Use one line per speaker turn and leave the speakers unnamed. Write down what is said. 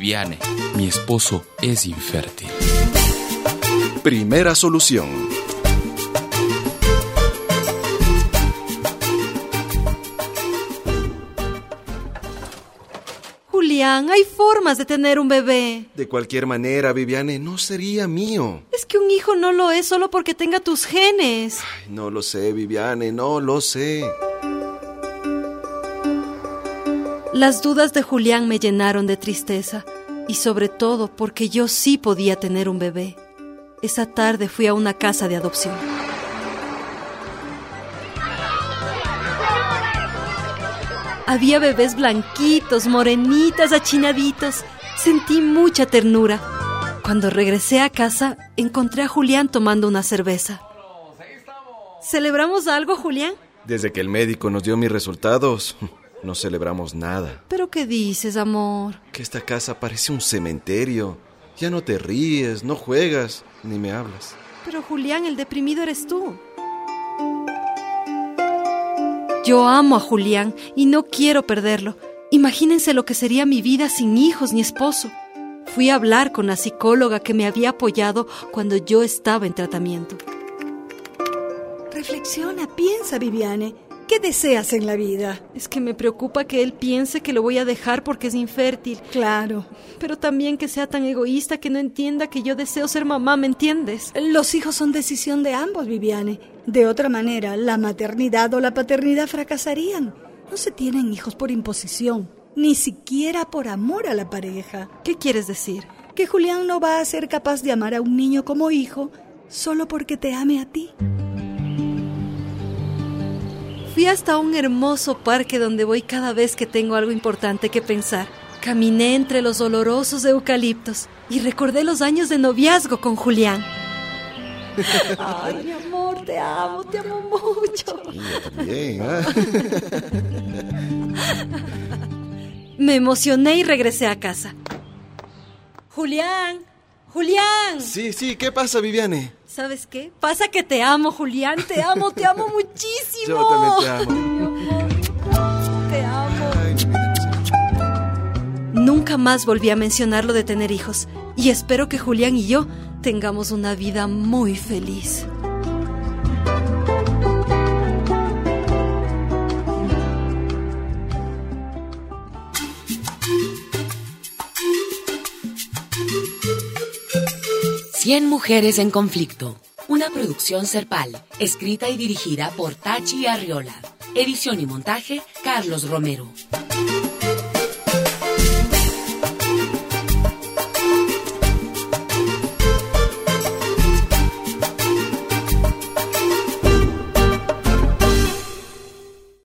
Viviane, mi esposo es infértil.
Primera solución.
Julián, hay formas de tener un bebé.
De cualquier manera, Viviane, no sería mío.
Es que un hijo no lo es solo porque tenga tus genes.
Ay, no lo sé, Viviane, no lo sé.
Las dudas de Julián me llenaron de tristeza, y sobre todo porque yo sí podía tener un bebé. Esa tarde fui a una casa de adopción. Había bebés blanquitos, morenitas, achinaditos. Sentí mucha ternura. Cuando regresé a casa, encontré a Julián tomando una cerveza. ¿Celebramos algo, Julián?
Desde que el médico nos dio mis resultados, no celebramos nada.
¿Pero qué dices, amor?
Que esta casa parece un cementerio. Ya no te ríes, no juegas, ni me hablas.
Pero Julián, el deprimido eres tú. Yo amo a Julián y no quiero perderlo. Imagínense lo que sería mi vida sin hijos ni esposo. Fui a hablar con la psicóloga que me había apoyado cuando yo estaba en tratamiento.
Reflexiona, piensa, Viviane. ¿Qué deseas en la vida?
Es que me preocupa que él piense que lo voy a dejar porque es infértil.
Claro.
Pero también que sea tan egoísta que no entienda que yo deseo ser mamá, ¿me entiendes?
Los hijos son decisión de ambos, Viviane. De otra manera, la maternidad o la paternidad fracasarían. No se tienen hijos por imposición, ni siquiera por amor a la pareja.
¿Qué quieres decir?
Que Julián no va a ser capaz de amar a un niño como hijo solo porque te ame a ti.
Fui hasta un hermoso parque donde voy cada vez que tengo algo importante que pensar. Caminé entre los olorosos eucaliptos y recordé los años de noviazgo con Julián. Ay, mi amor, te amo mucho.
Sí, yo también, ¿eh?
Me emocioné y regresé a casa. Julián.
Sí, ¿qué pasa, Viviane?
¿Sabes qué? Pasa que te amo, Julián, te amo muchísimo.
Yo también te amo.
Mi amor, te amo.
Ay, mi vida.
Nunca más volví a mencionar lo de tener hijos y espero que Julián y yo tengamos una vida muy feliz.
Cien mujeres en conflicto. Una producción Serpal, escrita y dirigida por Tachi Arriola. Edición y montaje, Carlos Romero.